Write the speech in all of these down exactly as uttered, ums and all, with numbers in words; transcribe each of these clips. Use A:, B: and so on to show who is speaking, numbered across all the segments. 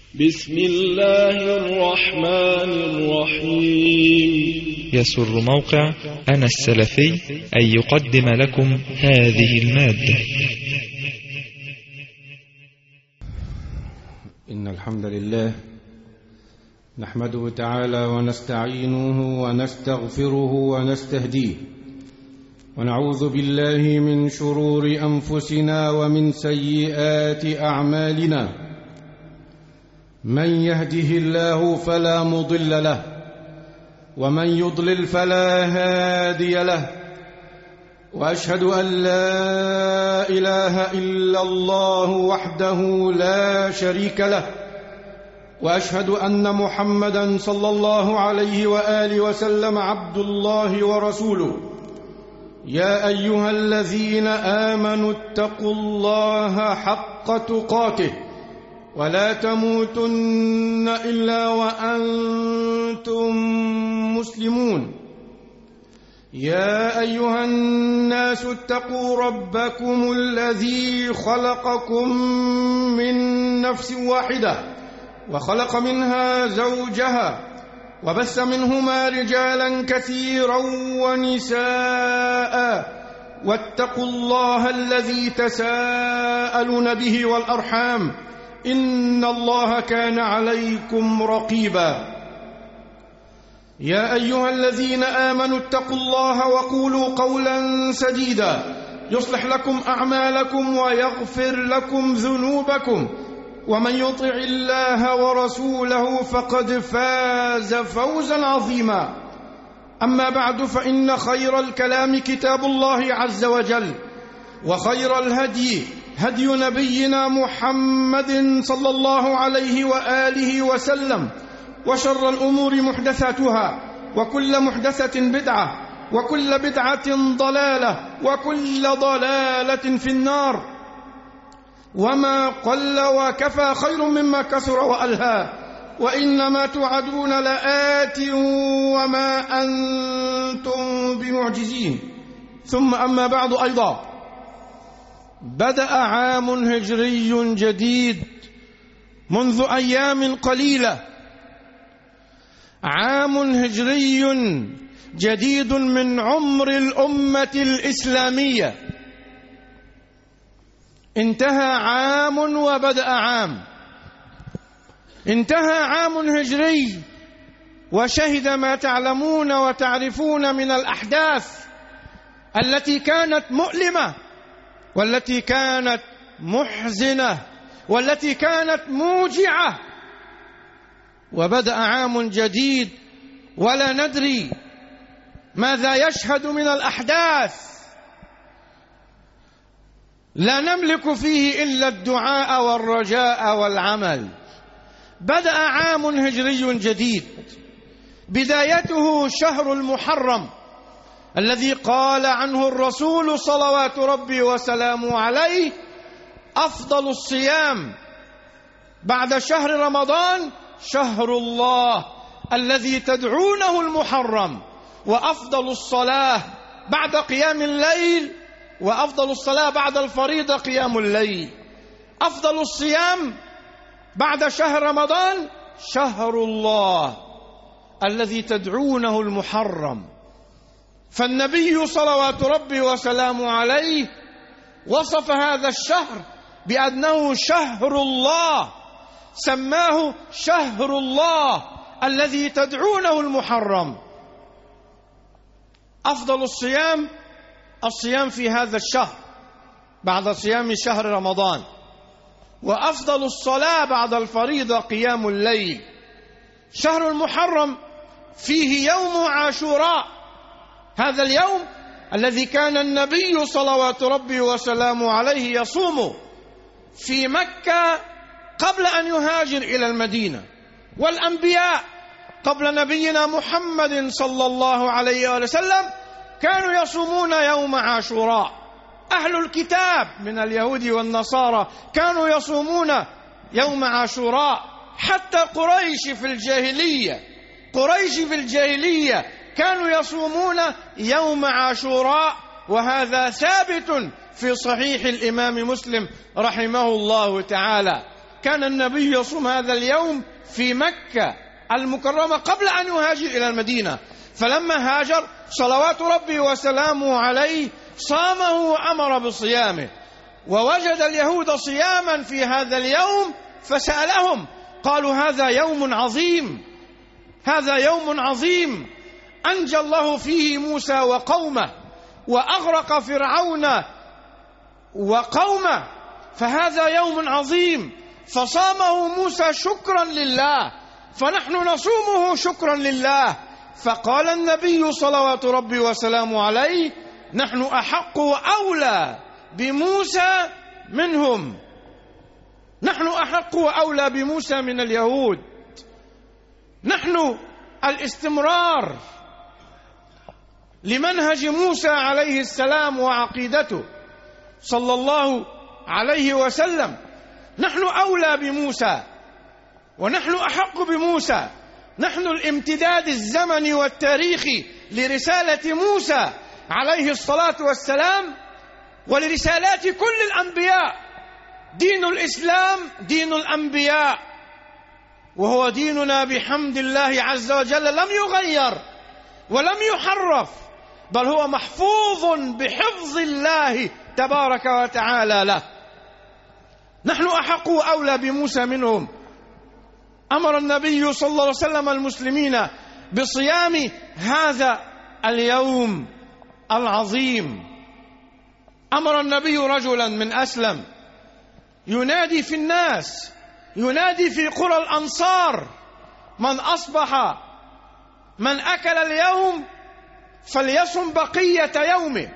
A: بسم الله الرحمن الرحيم.
B: يسر موقع أنا السلفي أن يقدم لكم هذه المادة.
C: إن الحمد لله نحمده تعالى ونستعينه ونستغفره ونستهديه، ونعوذ بالله من شرور أنفسنا ومن سيئات أعمالنا. من يهده الله فلا مضل له، ومن يضلل فلا هادي له، وأشهد أن لا إله إلا الله وحده لا شريك له، وأشهد أن محمدًا صلى الله عليه وآله وسلم عبد الله ورسوله. يا أيها الذين آمنوا اتقوا الله حق تقاته ولا تموتن إلا وأنتم مسلمون. يا أيها الناس اتقوا ربكم الذي خلقكم من نفس واحدة وخلق منها زوجها وبث منهما رجالا كثيرا ونساء، واتقوا الله الذي تساءلون به والأرحام إن الله كان عليكم رقيبا. يا أيها الذين آمنوا اتقوا الله وقولوا قولا سديدا يصلح لكم أعمالكم ويغفر لكم ذنوبكم، ومن يطع الله ورسوله فقد فاز فوزا عظيما. أما بعد، فإن خير الكلام كتاب الله عز وجل، وخير الهدي هدي نبينا محمد صلى الله عليه وآله وسلم، وشر الأمور محدثاتها، وكل محدثة بدعة، وكل بدعة ضلالة، وكل ضلالة في النار. وما قل وكفى خير مما كثر وألهى، وإنما توعدون لآت وما أنتم بمعجزين. ثم أما بعد، أيضا بدأ عام هجري جديد منذ أيام قليلة، عام هجري جديد من عمر الأمة الإسلامية. انتهى عام وبدأ عام. انتهى عام هجري وشهد ما تعلمون وتعرفون من الأحداث التي كانت مؤلمة، والتي كانت محزنة، والتي كانت موجعة. وبدأ عام جديد ولا ندري ماذا يشهد من الأحداث. لا نملك فيه إلا الدعاء والرجاء والعمل. بدأ عام هجري جديد، بدايته شهر المحرم الذي قال عنه الرسول صلوات ربي وسلامه عليه: أفضل الصيام بعد شهر رمضان شهر الله الذي تدعونه المحرم، وأفضل الصلاة بعد قيام الليل، وأفضل الصلاة بعد الفريضة قيام الليل. أفضل الصيام بعد شهر رمضان شهر الله الذي تدعونه المحرم. فالنبي صلوات ربي وسلامه عليه وصف هذا الشهر بأنه شهر الله، سماه شهر الله الذي تدعونه المحرم. أفضل الصيام الصيام في هذا الشهر بعد صيام شهر رمضان، وأفضل الصلاة بعد الفريضة قيام الليل. شهر المحرم فيه يوم عاشوراء، هذا اليوم الذي كان النبي صلوات ربي وسلامه عليه يصوم في مكة قبل أن يهاجر إلى المدينة، والأنبياء قبل نبينا محمد صلى الله عليه وسلم كانوا يصومون يوم عاشوراء. أهل الكتاب من اليهود والنصارى كانوا يصومون يوم عاشوراء. حتى قريش في الجاهلية قريش في الجاهلية كانوا يصومون يوم عاشوراء، وهذا ثابت في صحيح الإمام مسلم رحمه الله تعالى. كان النبي يصوم هذا اليوم في مكة المكرمة قبل أن يهاجر إلى المدينة، فلما هاجر صلوات ربي وسلامه عليه صامه وأمر بصيامه، ووجد اليهود صياما في هذا اليوم فسألهم قالوا هذا يوم عظيم، هذا يوم عظيم أنجى الله فيه موسى وقومه وأغرق فرعون وقومه، فهذا يوم عظيم، فصامه موسى شكرا لله، فنحن نصومه شكرا لله. فقال النبي صلوات ربي وسلامه عليه نحن أحق وأولى بموسى منهم، نحن أحق وأولى بموسى من اليهود. نحن الاستمرار لمنهج موسى عليه السلام وعقيدته صلى الله عليه وسلم، نحن أولى بموسى ونحن أحق بموسى، نحن الامتداد الزمني والتاريخي لرسالة موسى عليه الصلاة والسلام ولرسالات كل الأنبياء. دين الإسلام دين الأنبياء، وهو ديننا بحمد الله عز وجل لم يغير ولم يحرف، بل هو محفوظ بحفظ الله تبارك وتعالى له. نحن أحق أولى بموسى منهم. أمر النبي صلى الله عليه وسلم المسلمين بصيام هذا اليوم العظيم. أمر النبي رجلا من أسلم ينادي في الناس، ينادي في قرى الأنصار من أصبح من أكل اليوم فليصم بقية يومه،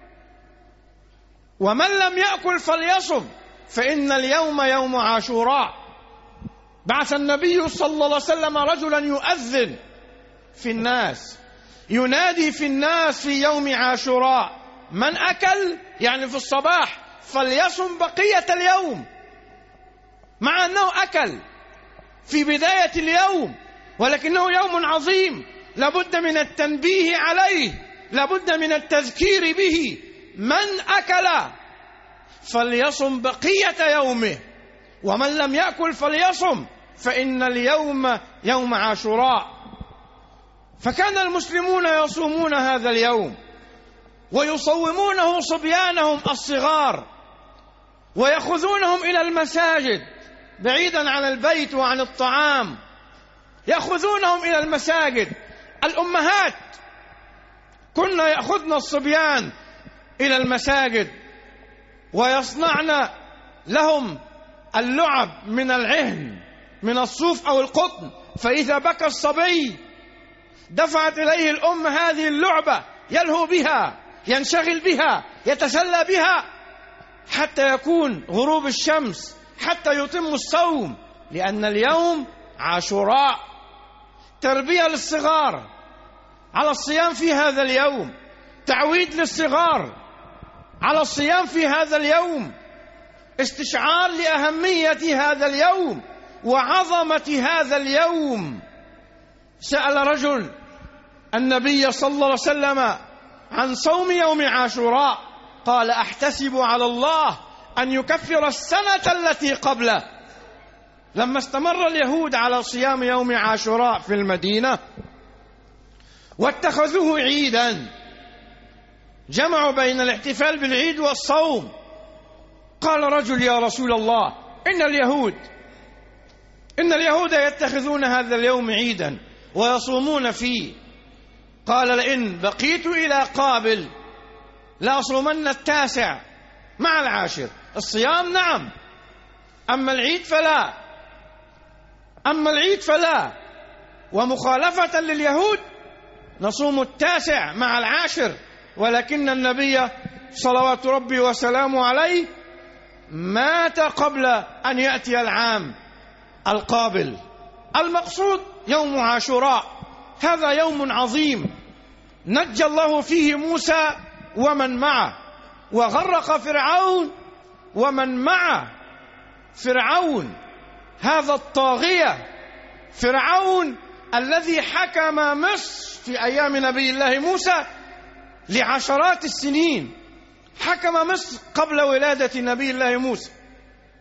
C: ومن لم يأكل فليصم فإن اليوم يوم عاشوراء. بعث النبي صلى الله عليه وسلم رجلا يؤذن في الناس، ينادي في الناس في يوم عاشوراء من أكل يعني في الصباح فليصم بقية اليوم، مع أنه أكل في بداية اليوم، ولكنه يوم عظيم لابد من التنبيه عليه، لابد من التذكير به. من أكل فليصم بقية يومه، ومن لم يأكل فليصم فإن اليوم يوم عاشوراء. فكان المسلمون يصومون هذا اليوم ويصومونه صبيانهم الصغار، ويأخذونهم إلى المساجد بعيدا عن البيت وعن الطعام، يأخذونهم إلى المساجد. الأمهات كنا يأخذن الصبيان إلى المساجد ويصنعن لهم اللعب من العهن من الصوف أو القطن، فإذا بكى الصبي دفعت إليه الأم هذه اللعبة يلهو بها، ينشغل بها، يتسلى بها حتى يكون غروب الشمس، حتى يتم الصوم، لأن اليوم عاشوراء. تربية للصغار على الصيام في هذا اليوم، تعويد للصغار على الصيام في هذا اليوم، استشعار لأهمية هذا اليوم وعظمة هذا اليوم. سأل رجل النبي صلى الله عليه وسلم عن صوم يوم عاشوراء، قال أحتسب على الله أن يكفر السنة التي قبله. لما استمر اليهود على صيام يوم عاشوراء في المدينة واتخذوه عيدا، جمعوا بين الاحتفال بالعيد والصوم، قال رجل يا رسول الله إن اليهود إن اليهود يتخذون هذا اليوم عيدا ويصومون فيه. قال لئن بقيت إلى قابل لأصومن التاسع مع العاشر. الصيام نعم، أما العيد فلا، أما العيد فلا. ومخالفة لليهود نصوم التاسع مع العاشر، ولكن النبي صلوات ربي وسلامه عليه مات قبل أن يأتي العام القابل. المقصود يوم عاشوراء، هذا يوم عظيم نجى الله فيه موسى ومن معه، وغرق فرعون ومن معه. فرعون هذا الطاغية، فرعون الذي حكم مصر في أيام نبي الله موسى لعشرات السنين، حكم مصر قبل ولادة نبي الله موسى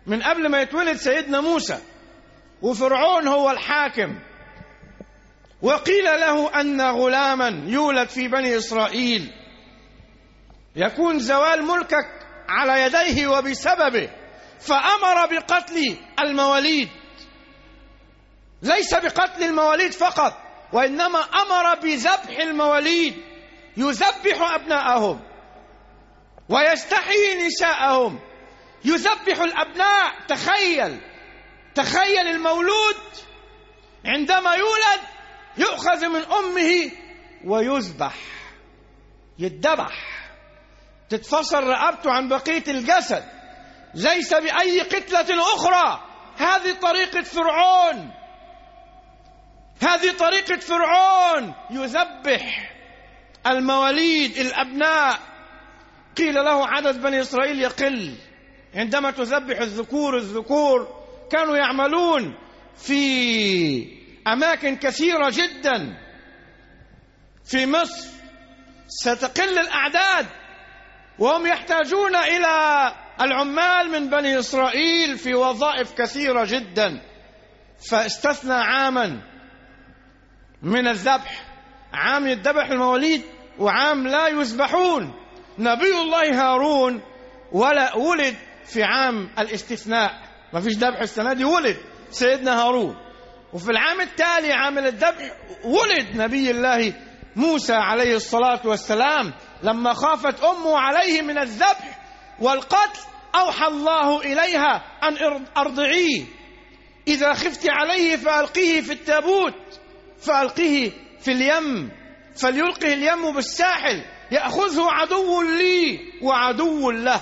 C: من قبل ما يتولد سيدنا موسى، وفرعون هو الحاكم. وقيل له أن غلاما يولد في بني إسرائيل يكون زوال ملكك على يديه وبسببه، فأمر بقتل المواليد، ليس بقتل المواليد فقط، وإنما أمر بذبح المواليد، يذبح أبناءهم ويستحيي نساءهم، يذبح الأبناء. تخيل تخيل المولود عندما يولد يؤخذ من أمه ويذبح، يتذبح، تتفصل رقبته عن بقية الجسد، ليس بأي قتلة أخرى. هذه طريقة فرعون، هذه طريقة فرعون، يذبح المواليد الأبناء. قيل له عدد بني إسرائيل يقل. عندما تذبح الذكور الذكور كانوا يعملون في أماكن كثيرة جدا في مصر، ستقل الأعداد، وهم يحتاجون إلى العمال من بني إسرائيل في وظائف كثيرة جدا، فاستثنى عاما من الذبح، عام يذبح المواليد وعام لا يذبحون. نبي الله هارون ولا ولد في عام الاستثناء، ما فيش ذبح السنة دي، ولد سيدنا هارون. وفي العام التالي عام الذبح ولد نبي الله موسى عليه الصلاة والسلام. لما خافت أمه عليه من الذبح والقتل أوحى الله إليها أن أرضعيه، إذا خفت عليه فألقيه في التابوت، فألقيه في اليم، فليلقه اليم بالساحل، يأخذه عدو لي وعدو له.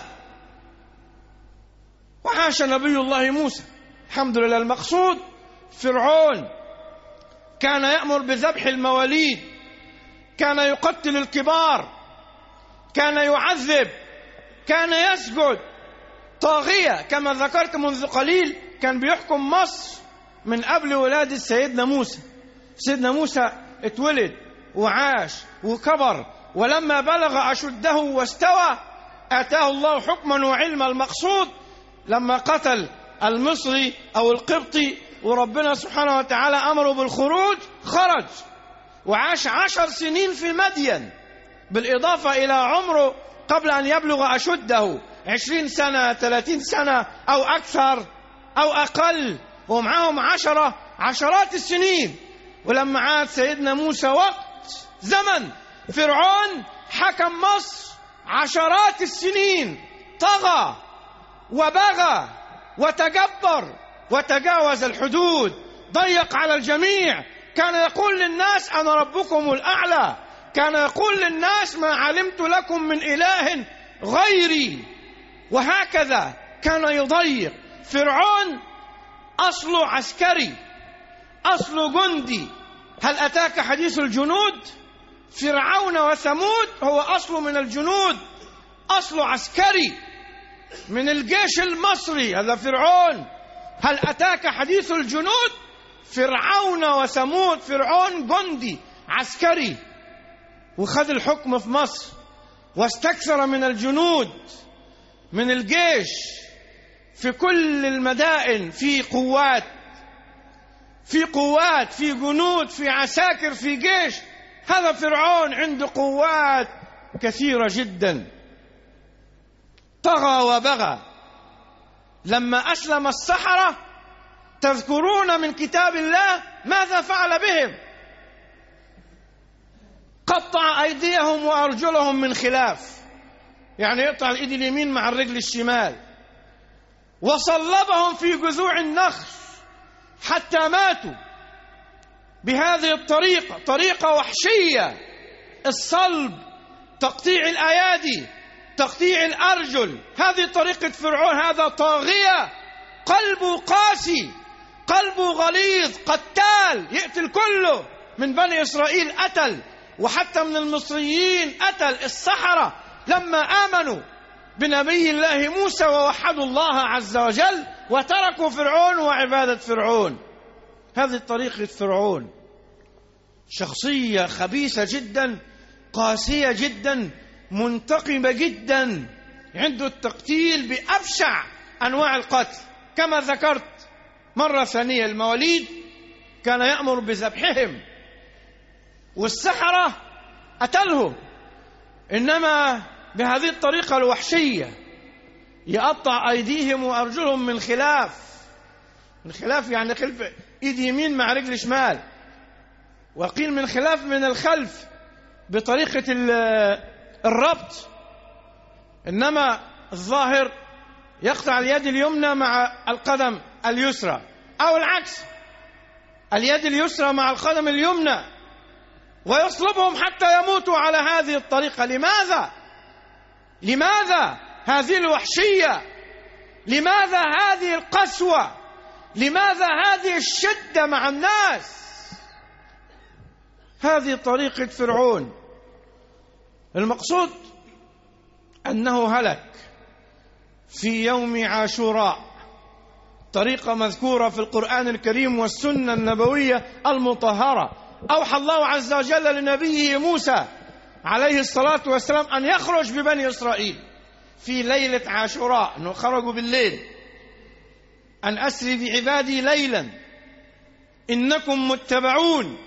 C: وعاش نبي الله موسى الحمد لله. المقصود فرعون كان يأمر بذبح المواليد، كان يقتل الكبار، كان يعذب، كان يسجد، طاغية كما ذكرت منذ قليل. كان بيحكم مصر من قبل ولادة سيدنا موسى. سيدنا موسى اتولد وعاش وكبر، ولما بلغ أشده واستوى آتاه الله حكما وعلما. المقصود لما قتل المصري أو القبطي وربنا سبحانه وتعالى أمره بالخروج، خرج وعاش عشر سنين في مدين، بالإضافة إلى عمره قبل أن يبلغ أشده، عشرين سنة، ثلاثين سنة أو أكثر أو أقل، ومعهم عشرة عشرات السنين. ولما عاد سيدنا موسى وقت زمن فرعون حكم مصر عشرات السنين، طغى وبغى وتجبر وتجاوز الحدود، ضيق على الجميع. كان يقول للناس أنا ربكم الأعلى، كان يقول للناس ما علمت لكم من إله غيري، وهكذا كان يضيق. فرعون أصله عسكري، أصله جندي. هل أتاك حديث الجنود؟ فرعون وثمود هو أصله من الجنود، أصله عسكري من الجيش المصري، هذا فرعون. هل أتاك حديث الجنود؟ فرعون وثمود. فرعون جندي عسكري، وخذ الحكم في مصر، واستكثر من الجنود، من الجيش، في كل المدائن في قوات، في قوات، في جنود، في عساكر، في جيش. هذا فرعون عنده قوات كثيرة جدا. طغى وبغى. لما أسلم السحرة تذكرون من كتاب الله ماذا فعل بهم؟ قطع أيديهم وأرجلهم من خلاف، يعني يقطع الإيد اليمين مع الرجل الشمال، وصلبهم في جذوع النخل حتى ماتوا بهذه الطريقة، طريقة وحشية. الصلب، تقطيع الأيادي، تقطيع الأرجل، هذه طريقة فرعون. هذا طاغية، قلبه قاسي، قلبه غليظ، قتال، يقتل كله. من بني إسرائيل قتل، وحتى من المصريين قتل. السحرة لما آمنوا بنبي الله موسى ووحدوا الله عز وجل وتركوا فرعون وعبادة فرعون. هذه طريقة فرعون، شخصية خبيثة جدا، قاسية جدا، منتقمة جدا، عنده التقتيل بأبشع أنواع القتل. كما ذكرت مرة ثانية المواليد كان يأمر بذبحهم، والسحرة قتلهم، إنما بهذه الطريقة الوحشية يقطع أيديهم وأرجلهم من خلاف. من خلاف يعني خلف إيد يمين مع رجل شمال، وقيل من خلاف من الخلف بطريقة الربط، إنما الظاهر يقطع اليد اليمنى مع القدم اليسرى، أو العكس، اليد اليسرى مع القدم اليمنى، ويصلبهم حتى يموتوا على هذه الطريقة. لماذا؟ لماذا هذه الوحشية؟ لماذا هذه القسوة؟ لماذا هذه الشدة مع الناس؟ هذه طريقة فرعون. المقصود أنه هلك في يوم عاشوراء، طريقة مذكورة في القرآن الكريم والسنة النبوية المطهرة. أوحى الله عز وجل لنبيه موسى عليه الصلاة والسلام أن يخرج ببني إسرائيل في ليلة عاشوراء، أنه خرجوا بالليل، أن أسري بعبادي ليلا إنكم متبعون.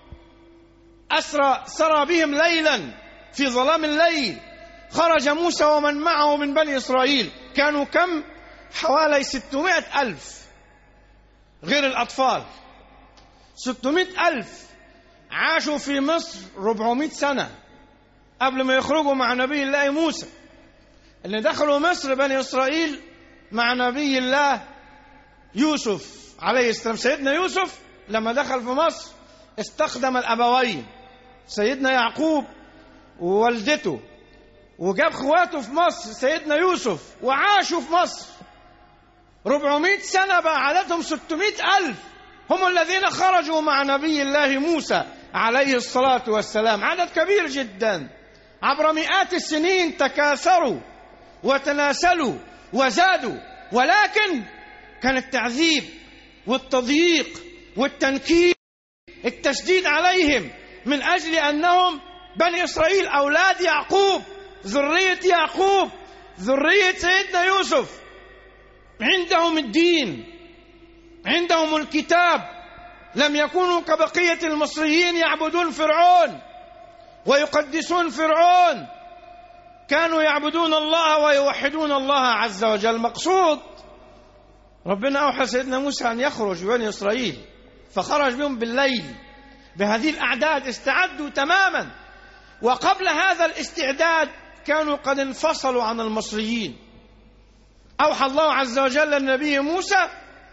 C: أسرى سرى بهم ليلا في ظلام الليل. خرج موسى ومن معه من بني إسرائيل، كانوا كم؟ حوالي ستمائة ألف غير الأطفال. ستمائة ألف عاشوا في مصر ربعمائة سنة قبل ما يخرجوا مع نبي الله موسى. اللي دخلوا مصر بني إسرائيل مع نبي الله يوسف عليه السلام. سيدنا يوسف لما دخل في مصر استخدم الأبوين، سيدنا يعقوب ووالدته، وجاب خواته في مصر سيدنا يوسف، وعاشوا في مصر ربعمائة سنة، بقى عددهم ستمائة ألف، هم الذين خرجوا مع نبي الله موسى عليه الصلاة والسلام. عدد كبير جدا، عبر مئات السنين تكاثروا وتناسلوا وزادوا، ولكن كان التعذيب والتضييق والتنكيل، التشديد عليهم من أجل أنهم بني إسرائيل أولاد يعقوب، ذرية يعقوب، ذرية سيدنا يوسف، عندهم الدين، عندهم الكتاب، لم يكونوا كبقية المصريين يعبدون فرعون ويقدسون فرعون، كانوا يعبدون الله ويوحدون الله عز وجل. مقصود ربنا أوحى سيدنا موسى أن يخرج بني إسرائيل، فخرج بهم بالليل بهذه الأعداد، استعدوا تماما. وقبل هذا الاستعداد كانوا قد انفصلوا عن المصريين. أوحى الله عز وجل للنبي موسى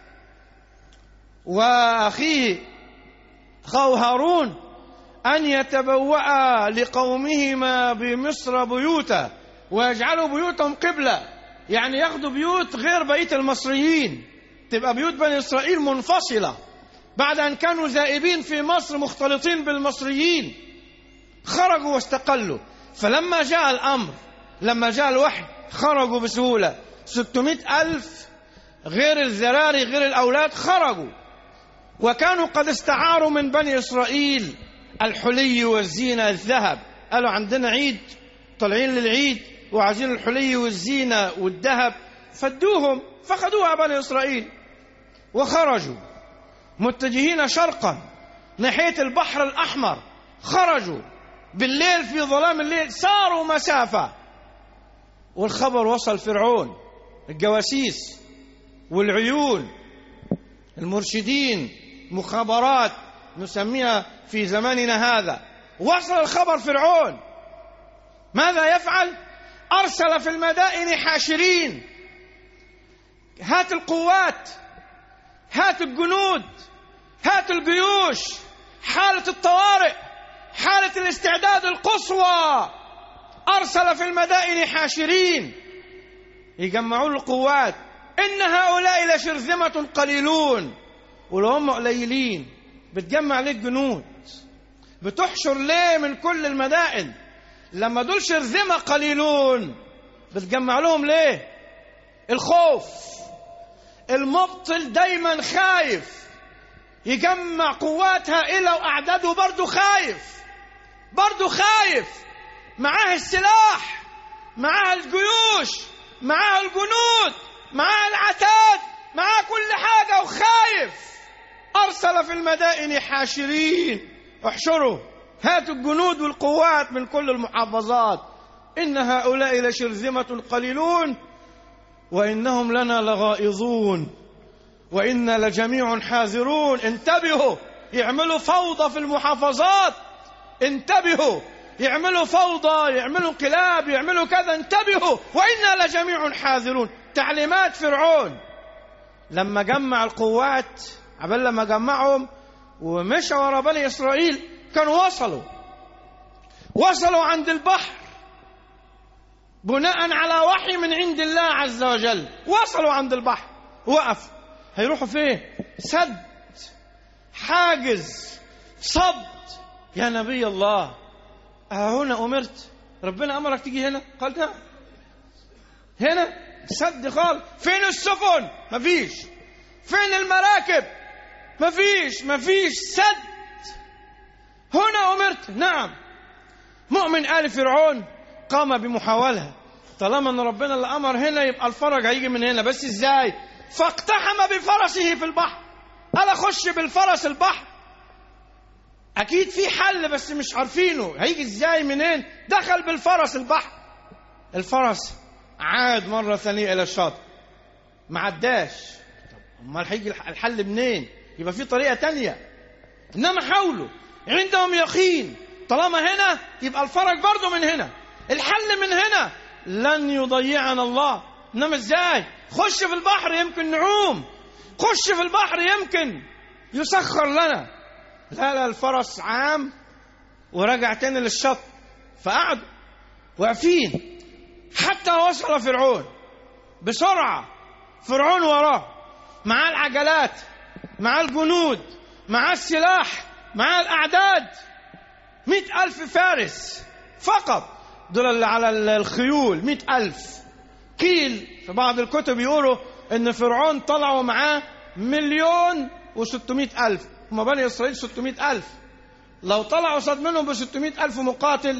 C: وأخيه أخاه هارون أن يتبوأ لقومهما بمصر بيوتا ويجعلوا بيوتهم قبلة، يعني ياخدوا بيوت غير بقية المصريين، تبقى بيوت بني إسرائيل منفصلة بعد أن كانوا ذائبين في مصر مختلطين بالمصريين. خرجوا واستقلوا. فلما جاء الأمر، لما جاء الوحي، خرجوا بسهولة. ستمائة ألف غير الذراري غير الأولاد خرجوا، وكانوا قد استعاروا من بني إسرائيل الحلي والزينة، الذهب. قالوا عندنا عيد، طالعين للعيد وعايزين الحلي والزينة والذهب، فدوهم، فخدوها بني إسرائيل وخرجوا متجهين شرقا ناحية البحر الأحمر. خرجوا بالليل في ظلام الليل، ساروا مسافة، والخبر وصل فرعون، الجواسيس والعيون، المرشدين، مخابرات نسميها في زماننا هذا. وصل الخبر فرعون، ماذا يفعل؟ أرسل في المدائن حاشرين، هات القوات، هات الجنود، هات الجيوش، حالة الطوارئ، حالة الاستعداد القصوى. أرسل في المدائن حاشرين يجمعون القوات. إن هؤلاء لشرذمة قليلون، ولو هم قليلين بتجمع ليه الجنود؟ بتحشر ليه من كل المدائن؟ لما دول شرذمة قليلون بتجمع لهم ليه؟ الخوف. المبطل دايما خايف، يجمع قوات هائلة وأعداده برضو خايف، برضو خايف، معاه السلاح، معاه الجيوش، معاه الجنود، معاه العتاد، معاه كل حاجة وخايف. أرسل في المدائن حاشرين، احشروا، هاتوا الجنود والقوات من كل المحافظات، إن هؤلاء لشرذمة قليلون وإنهم لنا لغائظون وإنا لجميع حاذرون. انتبهوا، يعملوا فوضى في المحافظات، انتبهوا، يعملوا فوضى، يعملوا انقلاب، يعملوا كذا، انتبهوا، وإنا لجميع حاذرون. تعليمات فرعون. لما جمع القوات، عبال لما جمعهم ومشى ورا بني إسرائيل، كانوا وصلوا وصلوا عند البحر بناء على وحي من عند الله عز وجل. وصلوا عند البحر، وقف. هيروحوا فين؟ سد، حاجز، صد. يا نبي الله، هنا أمرت؟ ربنا أمرك تيجي هنا؟ قال نعم. هنا سد خالص. فين السفن؟ مفيش. فين المراكب؟ مفيش مفيش سد. هنا أمرت؟ نعم. مؤمن آل فرعون قام بمحاولة، طالما أن ربنا اللي أمر هنا يبقى الفرج هيجي من هنا، بس إزاي؟ فاقتحم بفرسه في البحر. قال أخش بالفرس البحر، أكيد في حل بس مش عارفينه، هيجي إزاي منين؟ دخل بالفرس البحر. الفرس عاد مرة ثانية إلى الشاطئ، ما عداش. امال هيجي الحل منين؟ يبقى في طريقة تانية. إنما حاولوا، عندهم يقين، طالما هنا يبقى الفرج برضو من هنا، الحل من هنا، لن يضيعنا الله. إنما إزاي؟ خش في البحر يمكن نعوم، خش في البحر يمكن يسخر لنا. لا لا، الفرس عام ورجع تاني للشط. فقعدوا واقفين حتى وصل فرعون بسرعة. فرعون وراه، معاه العجلات، معاه الجنود، معاه السلاح، معاه الأعداد. مئة ألف فارس فقط، دول اللي على الخيول مئة ألف. قيل في بعض الكتب يقولوا إن فرعون طلعوا معاه مليون وستمائة ألف. هم بني إسرائيل ستمائة ألف، لو طلعوا صد منهم بستمائة ألف مقاتل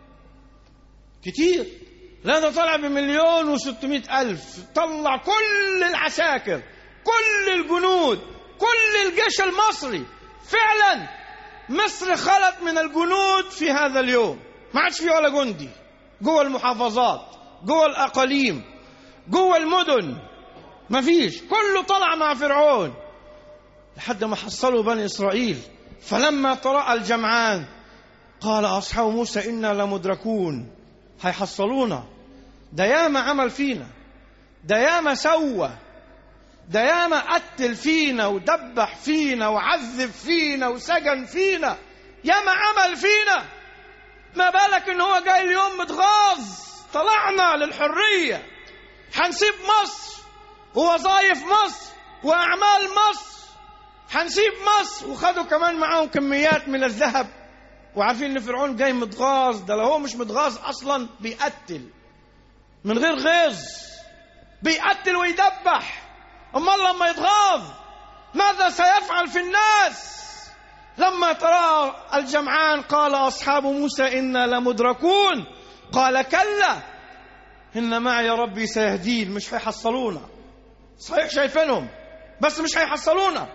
C: كتير. لا، ده طلع بمليون وستمائة ألف، طلع كل العساكر، كل الجنود، كل الجيش المصري. فعلا مصر خلت من الجنود في هذا اليوم، ما عادش فيه ولا جندي جوه المحافظات، جوه الأقاليم، جوه المدن، ما فيش، كله طلع مع فرعون لحد ما حصلوا بني إسرائيل. فلما تراءى الجمعان قال أصحاب موسى إنا لمدركون. هيحصلونا، ده ياما عمل فينا، ده ياما سوى، ده ياما قتل فينا ودبح فينا وعذب فينا وسجن فينا، ياما عمل فينا، ما بالك ان هو جاي اليوم متغاظ. طلعنا للحرية، هنسيب مصر ووظائف مصر وأعمال مصر، هنسيب مصر. وخدوا كمان معاهم كميات من الذهب، وعارفين ان فرعون جاي متغاظ. ده لو هو مش متغاظ اصلا بيقتل من غير غيظ، بيقتل ويدبح. امال لما يتغاظ ماذا سيفعل في الناس؟ لما ترى الجمعان قال اصحاب موسى انا لمدركون. قال كلا ان معي ربي سيهدين. مش هيحصلونا، صحيح شايفينهم بس مش هيحصلونا.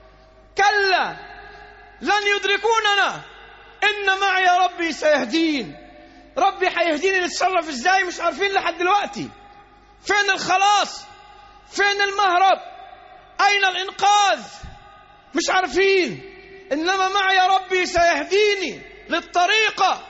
C: كلا لن يدركوننا إن معي ربي سيهدين. ربي هيهديني نتصرف إزاي مش عارفين لحد دلوقتي. فين الخلاص؟ فين المهرب؟ أين الإنقاذ؟ مش عارفين. إنما معي ربي سيهديني للطريقة،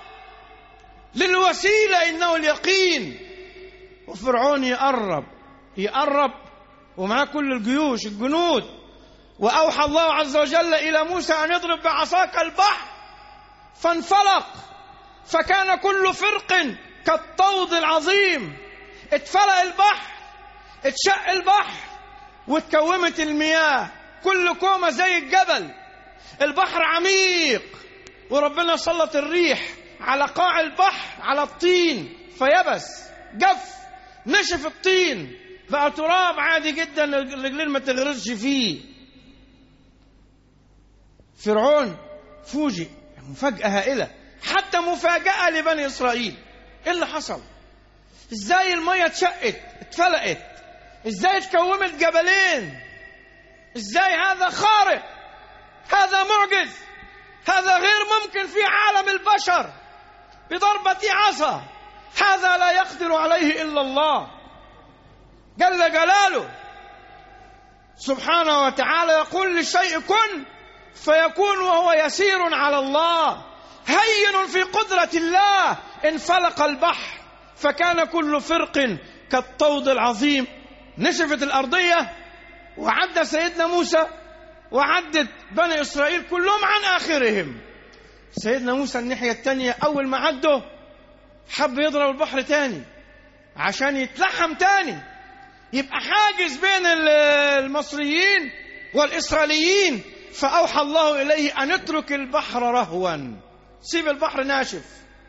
C: للوسيلة، إنه اليقين. وفرعون يقرب يقرب ومعاه كل الجيوش الجنود. وأوحى الله عز وجل إلى موسى أن يضرب بعصاك البحر، فانفلق فكان كل فرق كالطود العظيم. اتفلق البحر، اتشق البحر، واتكومت المياه، كل كومة زي الجبل. البحر عميق، وربنا سلط الريح على قاع البحر، على الطين، فيبس، جف، نشف الطين، بقى تراب عادي جدا الرجلين ما تغرزش فيه. فرعون فوجئ مفاجأة هائلة، حتى مفاجأة لبني إسرائيل. إيه اللي حصل؟ إزاي المية اتشقت اتفلقت؟ ازاي تكومت جبلين؟ ازاي؟ هذا خارق، هذا معجز، هذا غير ممكن في عالم البشر بضربة عصا، هذا لا يقدر عليه إلا الله جل جلاله سبحانه وتعالى. يقول للشيء كن فيكون، وهو يسير على الله، هين في قدرة الله. انفلق البحر فكان كل فرق كالطود العظيم. نشفت الأرضية وعد سيدنا موسى وعدت بني إسرائيل كلهم عن آخرهم. سيدنا موسى الناحية التانية أول ما عده حب يضرب البحر تاني عشان يتلحم تاني، يبقى حاجز بين المصريين والإسرائيليين. فأوحى الله إليه أن اترك البحر رهوا، سيب البحر ناشف،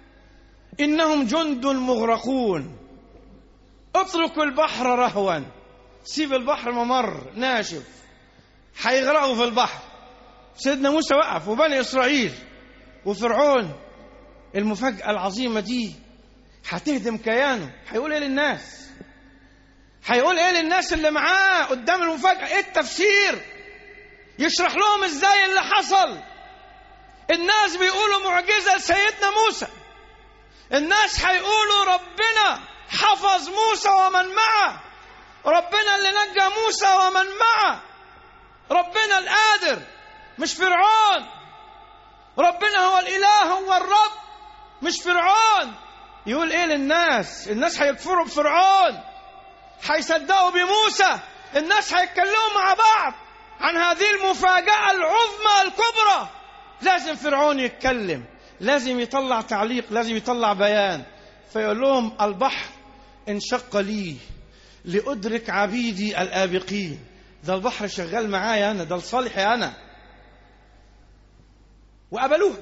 C: إنهم جند مغرقون. اترك البحر رهوا، سيب البحر ممر ناشف، هيغرقوا في البحر. سيدنا موسى وقف وبني إسرائيل وفرعون. المفاجأة العظيمة دي هتهدم كيانه. هيقول ايه للناس؟ هيقول ايه للناس اللي معاه قدام المفاجأة؟ ايه التفسير؟ يشرح لهم ازاي اللي حصل. الناس بيقولوا معجزة لسيدنا موسى، الناس هيقولوا ربنا حفظ موسى ومن معه، ربنا اللي نجى موسى ومن معه، ربنا القادر مش فرعون، ربنا هو الإله هو الرب مش فرعون. يقول ايه للناس؟ الناس هيكفروا بفرعون، هيصدقوا بموسى، الناس هيتكلموا مع بعض عن هذه المفاجأة العظمى الكبرى. لازم فرعون يتكلم، لازم يطلع تعليق، لازم يطلع بيان. فيقول لهم البحر انشق لي لأدرك عبيدي الآبقين. ده البحر شغال معايا أنا، ده لصالحي أنا. وقبلوه.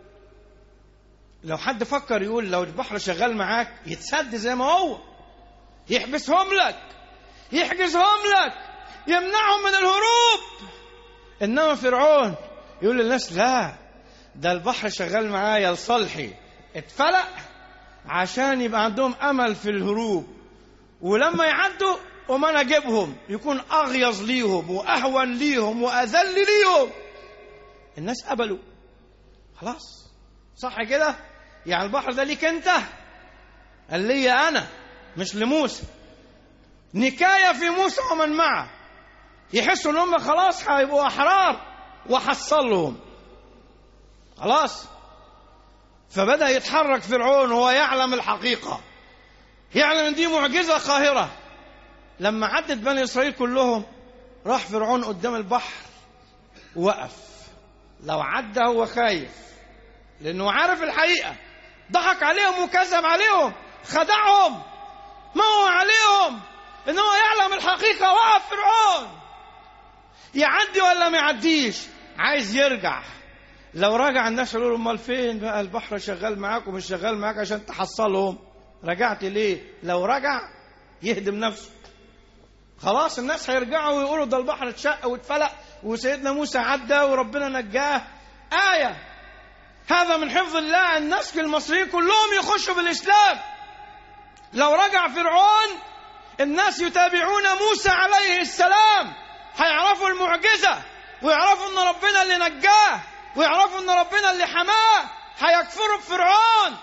C: لو حد فكر يقول لو البحر شغال معاك يتسد زي ما هو، يحبسهم لك، يحجزهم لك، يمنعهم من الهروب. إنما فرعون يقول للناس لا، ده البحر شغال معايا لصالحي، اتفلق عشان يبقى عندهم أمل في الهروب، ولما يعدوا وما أنا أجيبهم يكون أغيظ ليهم وأهون ليهم وأذل ليهم. الناس قبلوا خلاص، صح كده؟ يعني البحر ده ليك أنت، قال لي أنا مش لموسى. نكاية في موسى ومن معه، يحسوا ان هم خلاص هيبقوا احرار وحصلهم خلاص. فبدأ يتحرك فرعون وهو يعلم الحقيقة، يعلم ان دي معجزة قاهرة. لما عدت بني اسرائيل كلهم راح فرعون قدام البحر وقف. لو عدى هو خايف لانه عارف الحقيقة، ضحك عليهم وكذب عليهم، خدعهم، موه عليهم، انه يعلم الحقيقة. وقف فرعون، يعدي ولا ما يعديش؟ عايز يرجع. لو رجع الناس يقولوا له امال فين بقى البحر شغال معاك ومش شغال معاك عشان تحصلهم، رجعت ليه؟ لو رجع يهدم نفسه. خلاص الناس هيرجعوا ويقولوا ده البحر اتشق واتفلق وسيدنا موسى عدى وربنا نجاه. آية، هذا من حفظ الله. الناس المصريين كلهم يخشوا بالإسلام. لو رجع فرعون الناس يتابعون موسى عليه السلام، هيعرفوا المعجزة ويعرفوا ان ربنا اللي نجاه ويعرفوا ان ربنا اللي حماه. هيكفروا بفرعون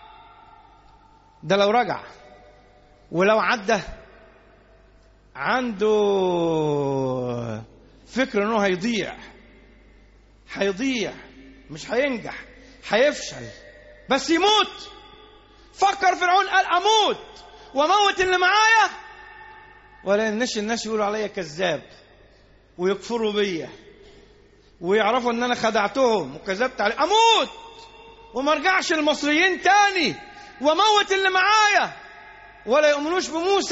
C: ده لو رجع. ولو عدى عنده فكر انه هيضيع، هيضيع مش هينجح، هيفشل، بس يموت. فكر فرعون قال اموت وموت اللي معايا ولا ينش الناس يقولوا عليا كذاب ويكفروا بيا ويعرفوا ان انا خدعتهم وكذبت عليه، اموت وما ارجعش المصريين تاني وموت اللي معايا ولا يؤمنوش بموسى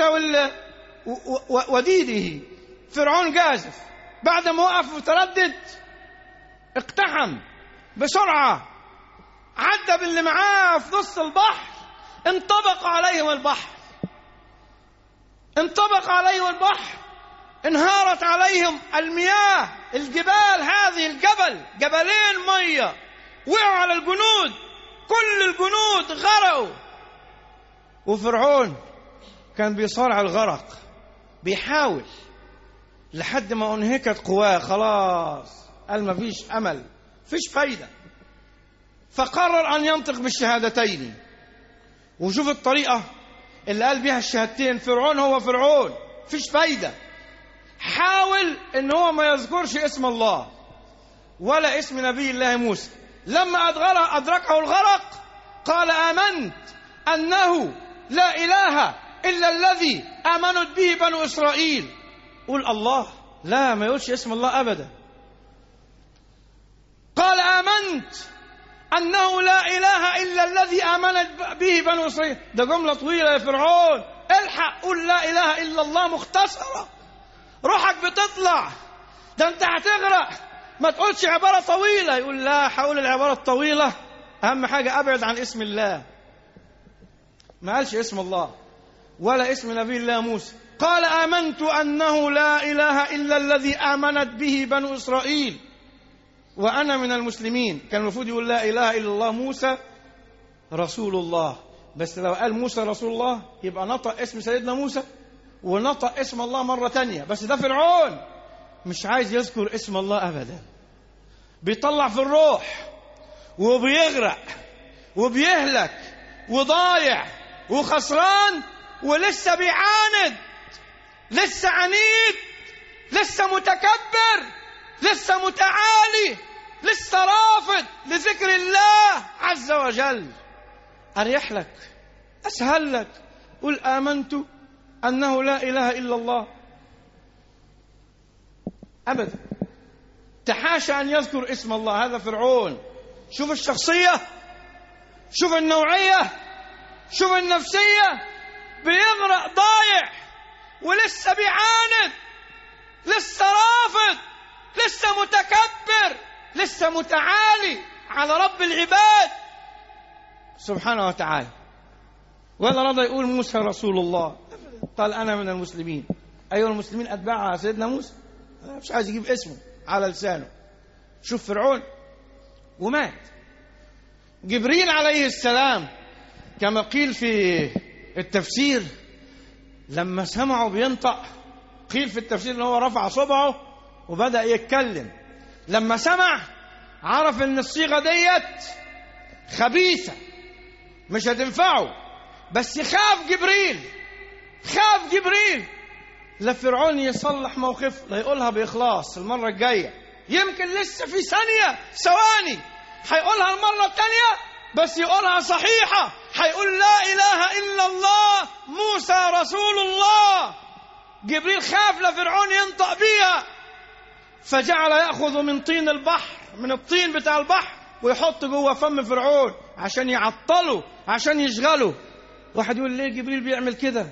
C: وديده. فرعون جازف، بعد ما وقف وتردد اقتحم بسرعة، عدى باللي معاه في نص البحر، انطبق عليهم البحر، انطبق عليهم البحر، انهارت عليهم المياه. الجبال هذه، الجبل جبلين مية وقعوا على الجنود، كل الجنود غرقوا. وفرعون كان بيصارع الغرق بيحاول لحد ما انهكت قواه، خلاص قال ما فيش أمل، فيش فايدة، فقرر أن ينطق بالشهادتين. وشوف الطريقة اللي قال بيها الشهادتين. فرعون هو فرعون، فيش فايدة، حاول ان هو ما يذكرش اسم الله ولا اسم نبي الله موسى. لما أدركه الغرق قال آمنت أنه لا إله إلا الذي آمنت به بنو إسرائيل. قول الله، لا ما يقولش اسم الله أبدا. قال آمنت أنه لا إله إلا الذي آمنت به بنو إسرائيل. ده جملة طويلة يا فرعون، الحق قول لا إله إلا الله مختصرة، روحك بتطلع، ده أنت هتغرق، ما تقولش عبارة طويلة. يقول لا، حاول العبارة الطويلة، أهم حاجة أبعد عن اسم الله. ما قالش اسم الله ولا اسم نبي الله موسى. قال آمنت أنه لا إله إلا الذي آمنت به بنو إسرائيل وأنا من المسلمين. كان المفروض يقول لا إله إلا الله موسى رسول الله، بس لو قال موسى رسول الله يبقى نطق اسم سيدنا موسى ونطق اسم الله مرة تانية. بس ده فرعون مش عايز يذكر اسم الله أبدا، بيطلع في الروح وبيغرق وبيهلك وضايع وخسران، ولسه بيعاند، لسه عنيد، لسه متكبر، لسه متعالي، لسه رافض لذكر الله عز وجل. أريح لك، أسهل لك، قل آمنت أنه لا إله إلا الله. أبدا، تحاشى أن يذكر اسم الله. هذا فرعون. شوف الشخصية، شوف النوعية، شوف النفسية، بيغرق ضايع ولسه بيعاند، لسه رافض، لسه متكبر، لسه متعالي على رب العباد سبحانه وتعالى. ولا رضى يقول موسى رسول الله، قال أنا من المسلمين. أيها المسلمين أتباع سيدنا موسى، مش عايز يجيب اسمه على لسانه. شوف فرعون. ومات جبريل عليه السلام كما قيل في التفسير، لما سمعه بينطق، قيل في التفسير ان هو رفع صبعه وبدأ يتكلم. لما سمع عرف ان الصيغة ديت خبيثة مش هتنفعه، بس خاف جبريل، خاف جبريل لفرعون يصلح موقفه، لا يقولها بإخلاص المرة الجاية، يمكن لسه في ثانية ثواني هيقولها المرة الثانية بس يقولها صحيحة، هيقول لا إله إلا الله موسى رسول الله. جبريل خاف لفرعون ينطق بيها، فجعل يأخذ من طين البحر، من الطين بتاع البحر، ويحط جوه فم فرعون عشان يعطله، عشان يشغله. واحد يقول ليه جبريل بيعمل كده؟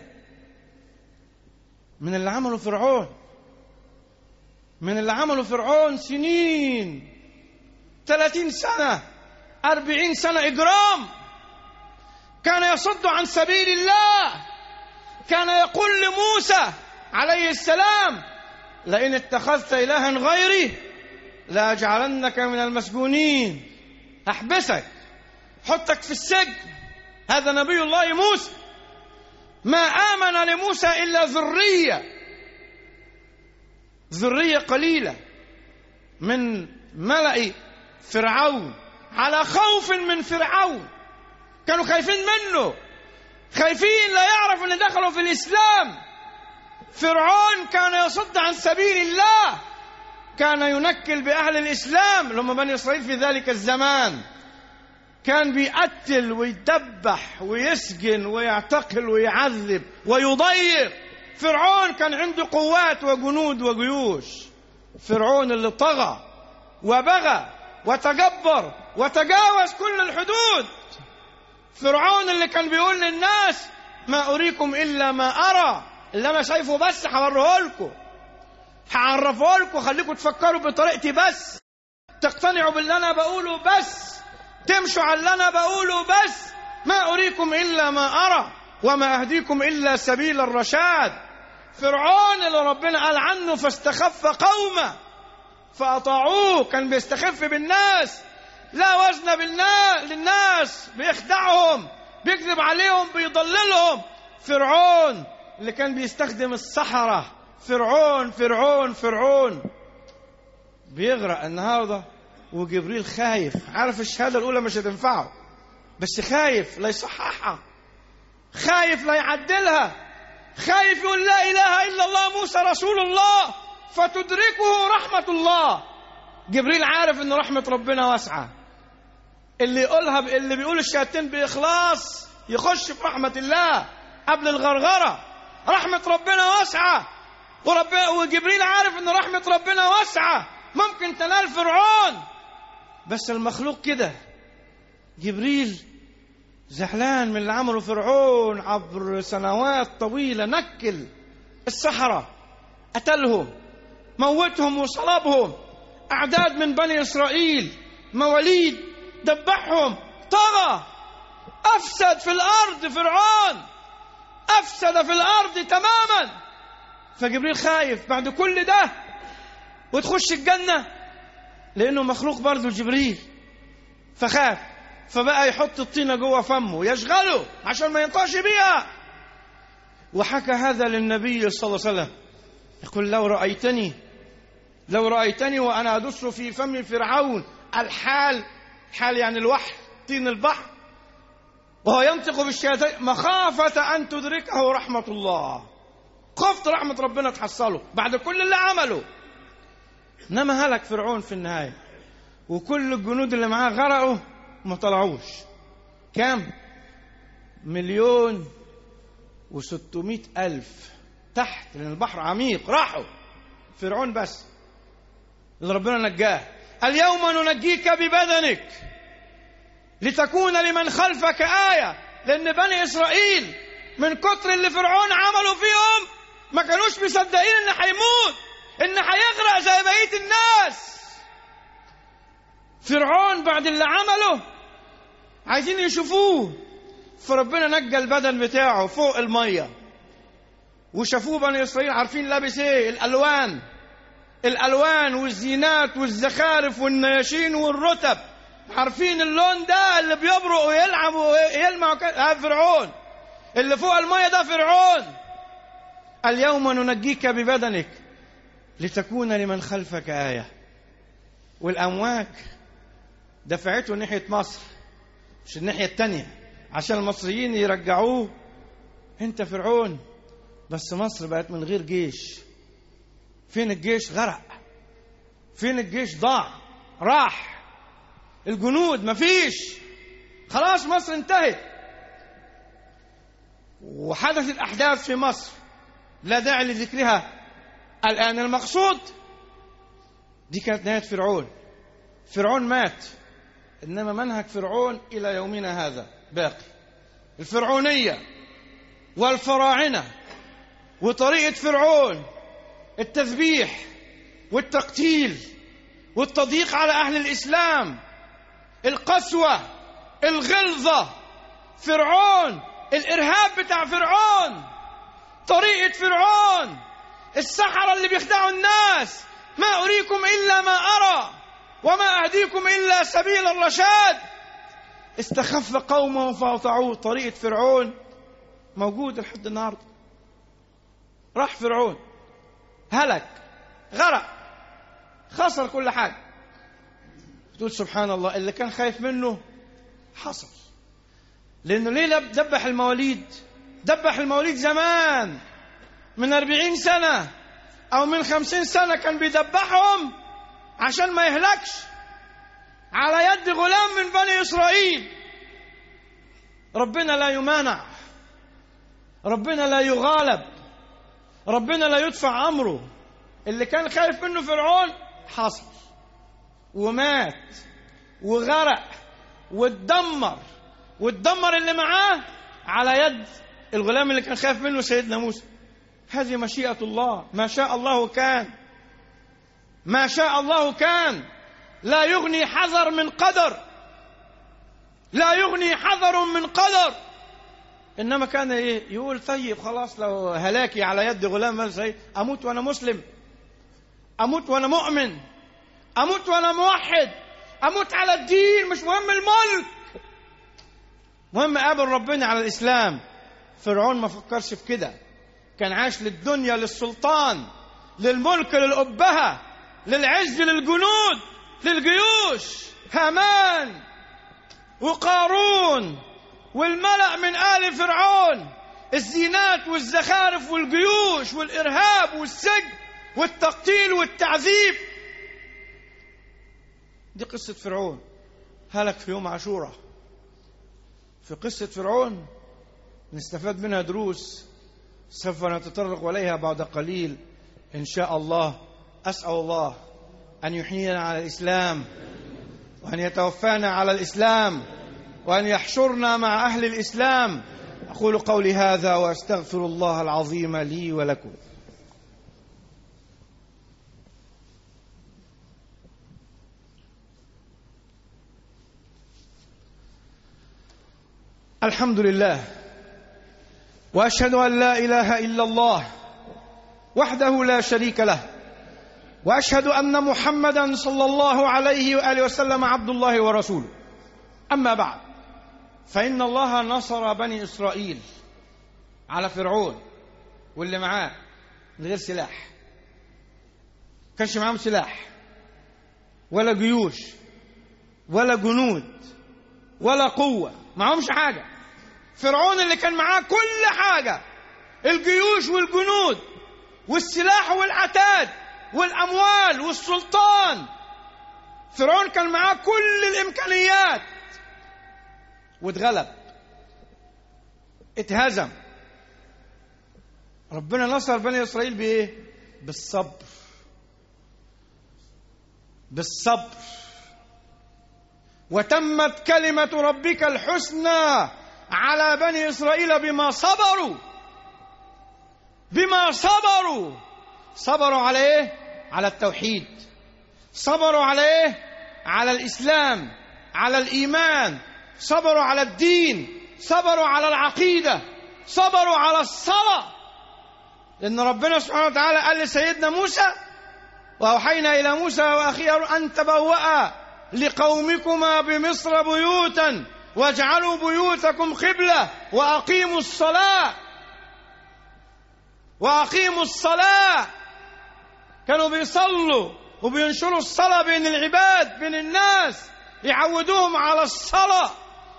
C: من اللي عمله فرعون، من اللي عمله فرعون سنين، ثلاثين سنة، أربعين سنة إجرام. كان يصد عن سبيل الله، كان يقول لموسى عليه السلام لئن اتخذت إلها غيري لأجعلنك من المسجونين، أحبسك، حطك في السجن. هذا نبي الله موسى. ما آمن لموسى إلا ذرية، ذرية قليلة من ملأ فرعون، على خوف من فرعون، كانوا خايفين منه، خايفين لا يعرف أن دخلوا في الإسلام. فرعون كان يصد عن سبيل الله، كان ينكل بأهل الإسلام اللي هم بني إسرائيل في ذلك الزمان، كان بيقتل ويدبح ويسجن ويعتقل ويعذب ويضيق. فرعون كان عنده قوات وجنود وجيوش. فرعون اللي طغى وبغى وتجبر وتجاوز كل الحدود. فرعون اللي كان بيقول للناس ما أريكم إلا ما أرى، اللي أنا شايفه بس هوريه لكم، هعرفه لكم، خليكم تفكروا بطريقتي بس، تقتنعوا باللي أنا بقوله بس، تمشوا على اللي أنا بقوله بس. ما أريكم إلا ما أرى وما أهديكم إلا سبيل الرشاد. فرعون اللي ربنا قال عنه فاستخف قومه فأطاعوه، كان بيستخف بالناس، لا وزن بالناس للناس، بيخدعهم، بيكذب عليهم، بيضللهم. فرعون اللي كان بيستخدم السحرة. فرعون فرعون فرعون بيغرق النهارده، وجبريل خايف، عارف الشهادة الأولى مش هتنفعه، بس خايف لا يصححها، خايف لا يعدلها، خايف يقول لا إله إلا الله موسى رسول الله فتدركه رحمة الله. جبريل عارف إن رحمة ربنا واسعة، اللي يقولها ب... اللي بيقول الشهادتين بإخلاص يخش في رحمة الله قبل الغرغرة. رحمة ربنا واسعة، ورب... وجبريل عارف إن رحمة ربنا واسعة ممكن تنال فرعون، بس المخلوق كده. جبريل زعلان من اللي عمله فرعون عبر سنوات طويلة، نكل السحرة، قتلهم، موتهم وصلبهم، أعداد من بني إسرائيل، مواليد، دبحهم، طغى، أفسد في الأرض. فرعون أفسد في الأرض تماما. فجبريل خايف بعد كل ده وتخش الجنة، لأنه مخلوق برضه جبريل، فخاف، فبقى يحط الطينة جوه فمه يشغله عشان ما ينطقش بيها. وحكى هذا للنبي صلى الله عليه وسلم، يقول لو رأيتني لو رأيتني وأنا أدس في فم فرعون، الحال حال يعني الوحي، طين البحر، وهو ينطق بالشهادتين مخافة أن تدركه رحمة الله. خفت رحمة ربنا تحصله بعد كل اللي عمله. إنما هلك فرعون في النهاية، وكل الجنود اللي معاه غرقوا ما طلعوش. كام؟ مليون وستمائة ألف تحت، لأن البحر عميق، راحوا. فرعون بس اللي ربنا نجاه. اليوم ننجيك ببدنك لتكون لمن خلفك آية. لأن بني إسرائيل من كتر اللي فرعون عملوا فيهم ما كانوش مصدقين إن هيموت، إن هيغرق زي بقية الناس. فرعون بعد اللي عمله عايزين يشوفوه، فربنا نجى البدن بتاعه فوق المية، وشافوه بني إسرائيل عارفين لابس إيه، الألوان الألوان والزينات والزخارف والنياشين والرتب، عارفين اللون ده اللي بيبرق ويلعب ويلمع. هذا فرعون اللي فوق المية، ده فرعون. اليوم ننجيك ببدنك لتكون لمن خلفك آية. والأمواج دفعته ناحية مصر مش الناحية التانية عشان المصريين يرجعوه. انت فرعون، بس مصر بقت من غير جيش. فين الجيش؟ غرق. فين الجيش؟ ضاع، راح. الجنود مفيش، خلاص مصر انتهت. وحدثت أحداث في مصر لا داعي لذكرها الآن. المقصود دي كانت نهاية فرعون. فرعون مات، إنما منهج فرعون إلى يومنا هذا باقي. الفرعونية والفراعنة وطريقة فرعون، التذبيح والتقتيل والتضييق على أهل الإسلام، القسوة، الغلظة، فرعون، الإرهاب بتاع فرعون، طريقة فرعون، السحرة اللي بيخدعوا الناس. ما أريكم إلا ما أرى وما أهديكم إلا سبيل الرشاد. استخف قومه فأطاعوه. طريقة فرعون موجودة لحد النهارده. راح فرعون، هلك، غرق، خسر كل حاجة. تقول سبحان الله، اللي كان خايف منه حصل. لأنه ليه دبح المواليد؟ دبح المواليد زمان من أربعين سنة أو من خمسين سنة، كان بيدبحهم عشان ما يهلكش على يد غلام من بني إسرائيل. ربنا لا يمانع، ربنا لا يغالب، ربنا لا يدفع أمره. اللي كان خايف منه فرعون حصل، ومات وغرق واتدمر، واتدمر اللي معاه على يد الغلام اللي كان خايف منه سيدنا موسى. هذه مشيئة الله، ما شاء الله كان، ما شاء الله كان. لا يغني حذر من قدر، لا يغني حذر من قدر. إنما كان إيه؟ يقول طيب خلاص، لو هلاكي على يد غلام سيد، أموت وأنا مسلم، أموت وأنا مؤمن، أموت وأنا موحد، أموت على الدين، مش مهم الملك، مهم أقابل ربنا على الإسلام. فرعون ما فكرش في كده، كان عاش للدنيا، للسلطان، للملك، للأبهة، للعز، للجنود، للجيوش. هامان وقارون والملأ من آل فرعون، الزينات والزخارف والجيوش والإرهاب والسجن والتقتيل والتعذيب. دي قصة فرعون، هلك في يوم عاشوراء. في قصة فرعون نستفاد منها دروس سوف نتطرق إليها بعد قليل إن شاء الله. أسأل الله أن يحيينا على الإسلام، وأن يتوفانا على الإسلام، وأن يحشرنا مع أهل الإسلام. أقول قولي هذا وأستغفر الله العظيم لي ولكم. الحمد لله، وأشهد أن لا إله إلا الله وحده لا شريك له، وأشهد أن محمدا صلى الله عليه وآله وسلم عبد الله ورسوله. أما بعد، فإن الله نصر بني إسرائيل على فرعون واللي معاه من غير سلاح. كانش معاهم سلاح ولا جيوش ولا جنود ولا قوة، معهمش حاجة. فرعون اللي كان معاه كل حاجة، الجيوش والجنود والسلاح والعتاد والأموال والسلطان. فرعون كان معاه كل الإمكانيات واتغلب، اتهزم. ربنا نصر بني إسرائيل بإيه؟ بالصبر. بالصبر. وتمت كلمة ربك الحسنى على بني إسرائيل بما صبروا. بما صبروا. صبروا على إيه؟ على التوحيد. صبروا على إيه؟ على الإسلام، على الإيمان. صبروا على الدين، صبروا على العقيدة، صبروا على الصلاة. لأن ربنا سبحانه وتعالى قال لسيدنا موسى: وأوحينا إلى موسى وأخيه أن تبوأ لقومكما بمصر بيوتا واجعلوا بيوتكم قبلة وأقيموا الصلاة. وأقيموا الصلاة. كانوا بيصلوا وبينشروا الصلاة بين العباد، بين الناس، يعودوهم على الصلاة.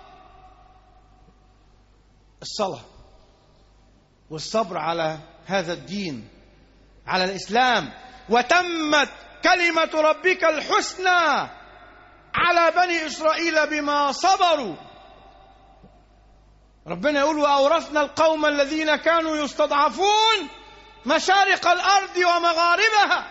C: الصلاة والصبر على هذا الدين، على الإسلام. وتمت كلمة ربك الحسنى على بني إسرائيل بما صبروا. ربنا يقول: وأورثنا القوم الذين كانوا يستضعفون مشارق الأرض ومغاربها.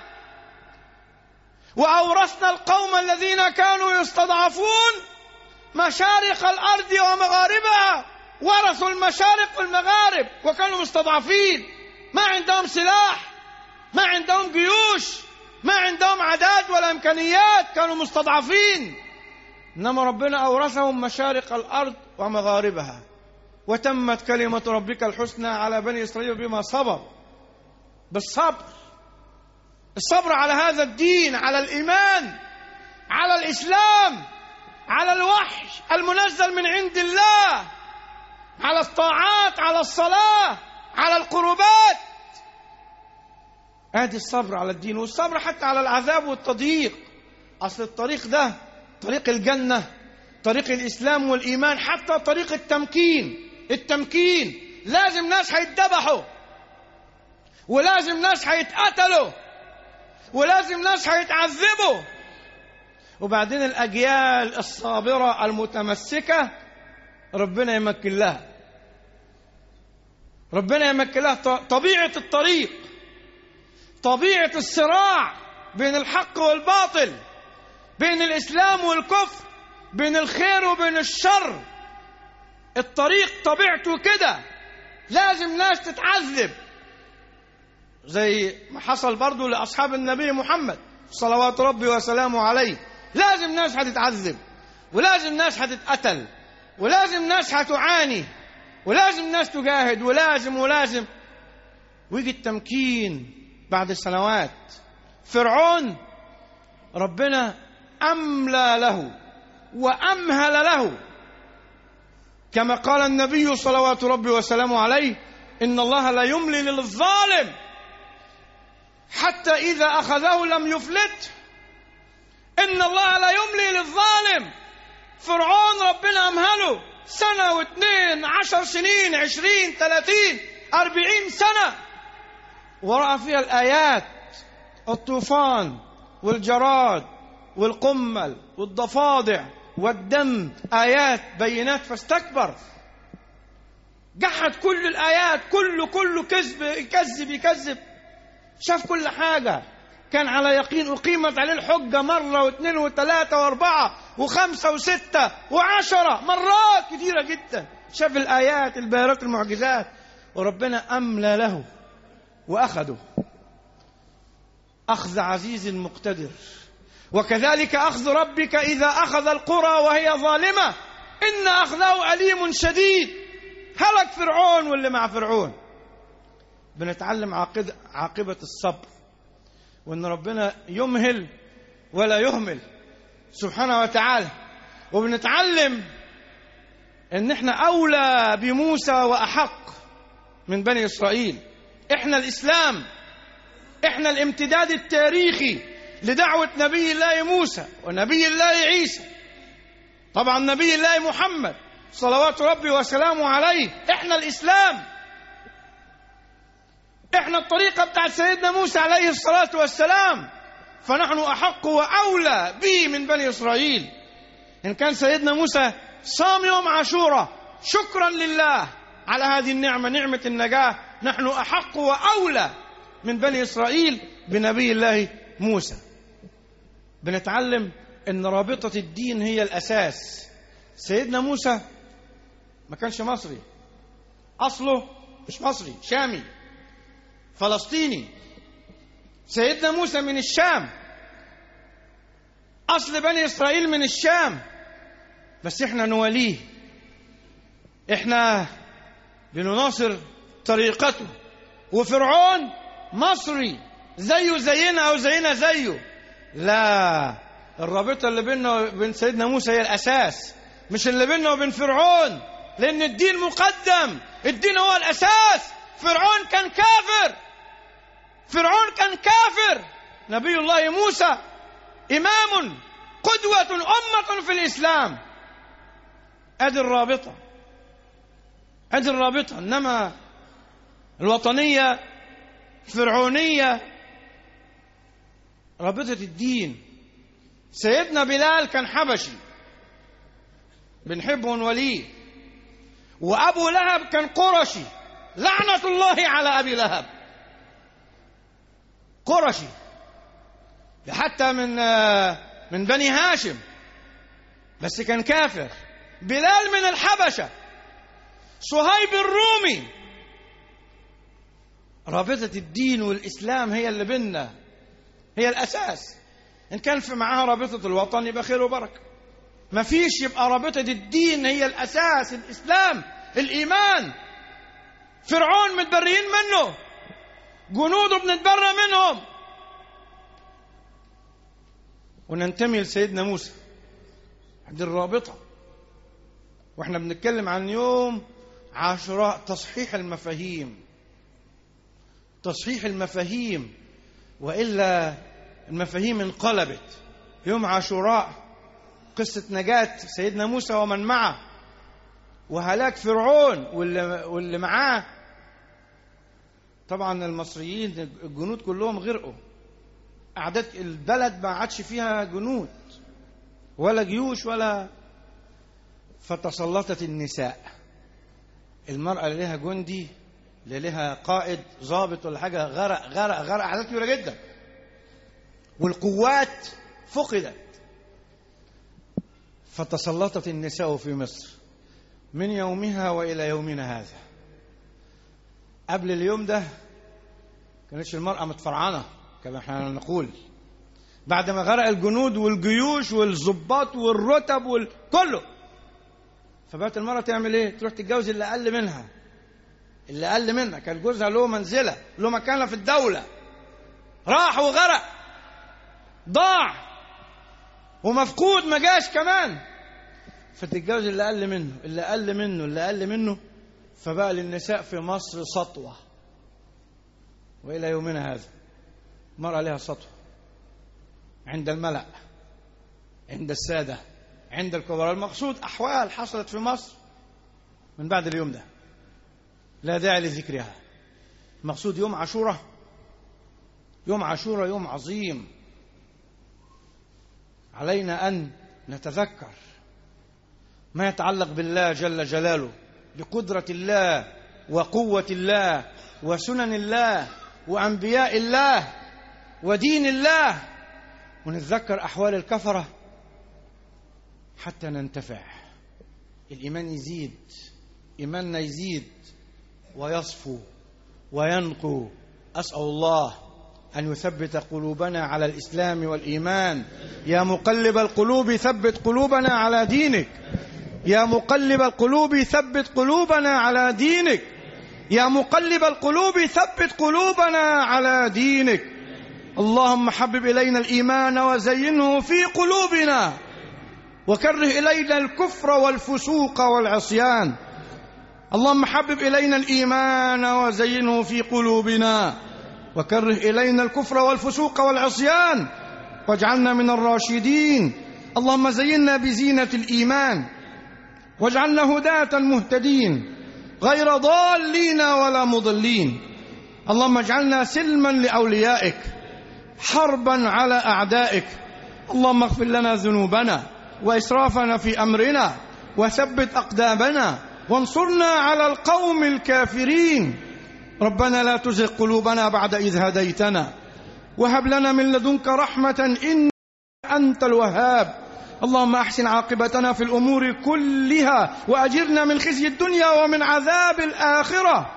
C: وأورثنا القوم الذين كانوا يستضعفون مشارق الأرض ومغاربها. ورثوا المشارق والمغارب وكانوا مستضعفين، ما عندهم سلاح، ما عندهم جيوش، ما عندهم عداد ولا إمكانيات، كانوا مستضعفين. إنما ربنا أورثهم مشارق الأرض ومغاربها. وتمت كلمة ربك الحسنى على بني إسرائيل بما صبر. بالصبر. الصبر على هذا الدين، على الإيمان، على الإسلام، على الوحي المنزل من عند الله، على الطاعات، على الصلاة، على القربات. هذه الصبر على الدين، والصبر حتى على العذاب والتضييق. أصل الطريق ده طريق الجنة، طريق الإسلام والإيمان، حتى طريق التمكين. التمكين لازم ناس هيتذبحوا، ولازم ناس هيتقتلوا، ولازم ناس هيتعذبوا. وبعدين الأجيال الصابرة المتمسكة ربنا يمكن لها، ربنا يمكن لها طبيعة الطريق، طبيعة الصراع بين الحق والباطل، بين الإسلام والكفر، بين الخير وبين الشر. الطريق طبيعته كده، لازم ناس تتعذب، زي ما حصل برضو لأصحاب النبي محمد صلوات ربي وسلامه عليه. لازم ناس هتتعذب، ولازم ناس هتتقتل، ولازم ناس هتعاني، ولازم ناس تجاهد، ولازم ولازم ويجي التمكين بعد سنوات. فرعون ربنا أملى له وأمهل له، كما قال النبي صلوات ربي وسلامه عليه: إن الله لا يملي للظالم حتى إذا أخذه لم يفلت. إن الله لا يملي للظالم. فرعون ربنا أمهله سنة واثنين عشر سنين عشرين ثلاثين أربعين سنة، ورأى فيها الآيات، الطوفان والجراد والقمل والضفادع والدم، آيات بينات، فاستكبر، جحد كل الآيات، كله كله كذب، يكذب يكذب، شاف كل حاجة، كان على يقين، أقيمت عليه الحجة مرة واثنين وثلاثة وأربعة وخمسة وستة وعشرة مرات كثيرة جدا، شاف الآيات البيانات المعجزات، وربنا أملى له وأخذه أخذ عزيز مقتدر. وكذلك أخذ ربك إذا أخذ القرى وهي ظالمة إن أخذه أليم شديد. هلك فرعون واللي مع فرعون. بنتعلم عاقبة الصبر، وإن ربنا يمهل ولا يهمل سبحانه وتعالى. وبنتعلم إن إحنا أولى بموسى وأحق من بني إسرائيل. إحنا الإسلام، إحنا الامتداد التاريخي لدعوة نبي الله موسى ونبي الله عيسى، طبعا نبي الله محمد صلوات ربي وسلامه عليه. إحنا الإسلام، إحنا الطريقة بتاعت سيدنا موسى عليه الصلاة والسلام، فنحن أحق وأولى به من بني إسرائيل. إن كان سيدنا موسى صام يوم عاشوراء شكرا لله على هذه النعمة، نعمة النجاة، نحن أحق وأولى من بني إسرائيل بنبي الله موسى. بنتعلم أن رابطة الدين هي الأساس. سيدنا موسى ما كانش مصري، أصله مش مصري، شامي فلسطيني. سيدنا موسى من الشام، أصل بني إسرائيل من الشام، بس إحنا نواليه، إحنا بنناصر طريقته. وفرعون مصري زيه زينا أو زينا زيه، لا، الرابطة اللي بيننا وبين سيدنا موسى هي الأساس، مش اللي بيننا وبين فرعون، لأن الدين مقدم، الدين هو الأساس. فرعون كان كافر، فرعون كان كافر، نبي الله موسى إمام قدوة أمة في الإسلام. أدي الرابطة، أدي الرابطة. إنما الوطنية فرعونية، رابطة الدين. سيدنا بلال كان حبشي بنحبه ونوليه، وأبو لهب كان قرشي، لعنة الله على أبي لهب، قرشي حتى من من بني هاشم، بس كان كافر. بلال من الحبشة، صهيب الرومي. رابطة الدين والإسلام هي اللي بيننا، هي الأساس. إن كان في معاها رابطة الوطن يبقى خير وبركة، ما فيش يبقى رابطة الدين هي الأساس، الإسلام، الإيمان. فرعون متبرئين منه، جنوده بنتبرى منهم، وننتمي لسيدنا موسى. هذه الرابطة. واحنا بنتكلم عن يوم عاشوراء، تصحيح المفاهيم، تصحيح المفاهيم، وإلا المفاهيم انقلبت. يوم عاشوراء قصة نجاة سيدنا موسى ومن معه، وهلاك فرعون واللي, واللي معاه. طبعا المصريين الجنود كلهم غرقوا، أعداد البلد ما عادش فيها جنود ولا جيوش ولا. فتسلطت النساء، المرأة اللي لها جندي، اللي لها قائد ضابط ولا حاجة، غرق غرق غرق أعداد كبيرة جدا، والقوات فقدت. فتسلطت النساء في مصر من يومها وإلى يومنا هذا. قبل اليوم ده كانتش المرأة متفرعنة كما احنا نقول. بعد ما غرق الجنود والجيوش والضباط والرتب والكله، فبقت المرأة تعمل ايه؟ تروح تتجوز اللي أقل منها، اللي أقل منها. كان جوزها له منزلة، له مكانة في الدولة، راح وغرق، ضاع ومفقود، ما جاش كمان، فتتجوز اللي أقل منه، اللي أقل منه، اللي أقل منه، فبقى للنساء في مصر سطوة، وإلى يومنا هذا المرأة لها سطوة عند الملأ، عند السادة، عند الكبراء. المقصود أحوال حصلت في مصر من بعد اليوم ده لا داعي لذكرها. المقصود يوم عاشوراء، يوم عاشوراء يوم عظيم، علينا أن نتذكر ما يتعلق بالله جل جلاله، بقدرة الله وقوة الله وسنن الله وأنبياء الله ودين الله، ونتذكر أحوال الكفرة حتى ننتفع، الإيمان يزيد، إيماننا يزيد ويصفو وينقو. أسأل الله أن يثبت قلوبنا على الإسلام والإيمان. يا مقلب القلوب ثبت قلوبنا على دينك، يا مقلب القلوب ثبت قلوبنا على دينك، يا مقلب القلوب ثبت قلوبنا على دينك. اللهم حبب إلينا الإيمان وزينه في قلوبنا، وكره إلينا الكفر والفسوق والعصيان. اللهم حبب إلينا الإيمان وزينه في قلوبنا، وكره إلينا الكفر والفسوق والعصيان، واجعلنا من الراشدين. اللهم زينا بزينة الإيمان، واجعلنا هداة مهتدين غير ضالين ولا مضلين. اللهم اجعلنا سلما لأوليائك، حربا على أعدائك. اللهم اغفر لنا ذنوبنا وإسرافنا في أمرنا، وثبت أقدامنا، وانصرنا على القوم الكافرين. ربنا لا تزغ قلوبنا بعد إذ هديتنا، وهب لنا من لدنك رحمة إنك أنت الوهاب. اللهم أحسن عاقبتنا في الأمور كلها، وأجرنا من خزي الدنيا ومن عذاب الآخرة.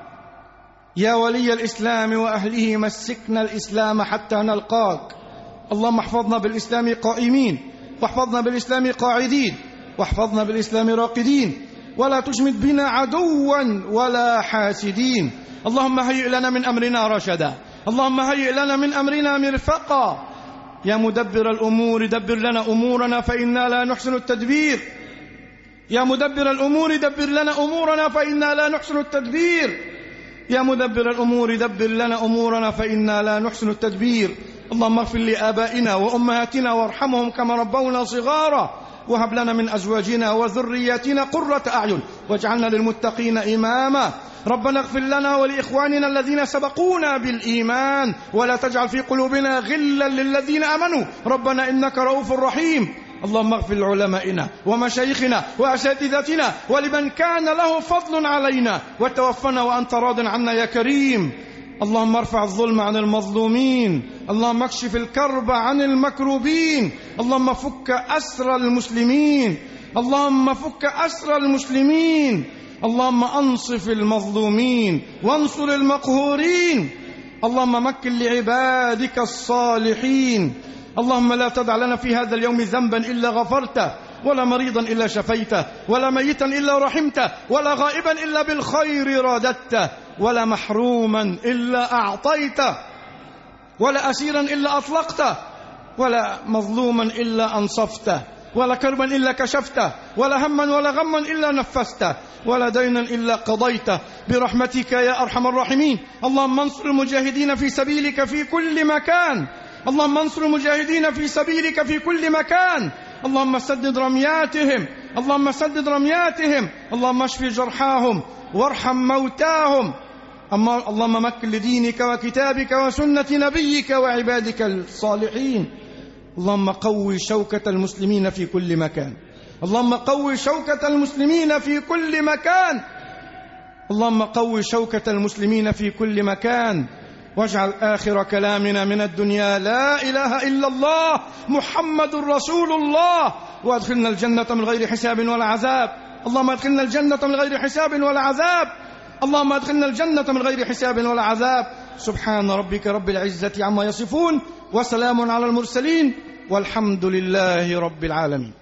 C: يا ولي الإسلام وأهله مسكنا الإسلام حتى نلقاك. اللهم احفظنا بالإسلام قائمين، واحفظنا بالإسلام قاعدين، واحفظنا بالإسلام راقدين، ولا تشمت بنا عدوا ولا حاسدين. اللهم هيئ لنا من أمرنا رشدا، اللهم هيئ لنا من أمرنا مرفقا. يا مدبر الأمور دبر لنا أمورنا فإنا لا نحسن التدبير. يا مدبر الأمور دبر لنا أمورنا فإنا لا نحسن التدبير. يا مدبر الأمور دبر لنا أمورنا فإنا لا نحسن التدبير. اللهم اغفر لآبائنا وأمهاتنا وارحمهم كما ربونا صغارا، وهب لنا من أزواجنا وذرياتنا قرة أعين، واجعلنا للمتقين إماما. ربنا اغفر لنا ولإخواننا الذين سبقونا بالإيمان، ولا تجعل في قلوبنا غلا للذين آمنوا ربنا إنك رؤوف رحيم. اللهم اغفر لعلمائنا ومشايخنا وأساتذتنا ولمن كان له فضل علينا، وتوفنا وأنت راض عنا يا كريم. اللهم ارفع الظلم عن المظلومين، اللهم اكشف الكرب عن المكروبين، اللهم فك أسر المسلمين، اللهم فك أسر المسلمين، اللهم أنصف المظلومين وانصر المقهورين، اللهم مكن لعبادك الصالحين. اللهم لا تدع لنا في هذا اليوم ذنبا إلا غفرته، ولا مريضا إلا شفيته، ولا ميتا إلا رحمته، ولا غائبا إلا بالخير راددته، ولا محروما إلا أعطيته، ولا أسيرا إلا أطلقته، ولا مظلوما إلا أنصفته، ولا كربا إلا كشفته، ولا هما ولا غما إلا نفسته، ولا دينا إلا قضيته، برحمتك يا أرحم الراحمين. اللهم انصر المجاهدين في سبيلك في كل مكان، اللهم انصر المجاهدين في سبيلك في كل مكان. اللهم سدد رمياتهم، اللهم سدد رمياتهم، اللهم اشف جرحاهم وارحم موتاهم. اللهم مكن لدينك وكتابك وسنة نبيك وعبادك الصالحين. اللهم قوي شوكة المسلمين في كل مكان، اللهم قوي شوكة المسلمين في كل مكان، اللهم قوي شوكة المسلمين في كل مكان. واجعل آخر كلامنا من الدنيا لا إله إلا الله محمد رسول الله، وادخلنا الجنة من غير حساب ولا عذاب. اللهم ادخلنا الجنة من غير حساب ولا عذاب، اللهم ادخلنا الجنة من غير حساب ولا عذاب. سبحان ربك رب العزة عما يصفون، وسلام على المرسلين، والحمد لله رب العالمين.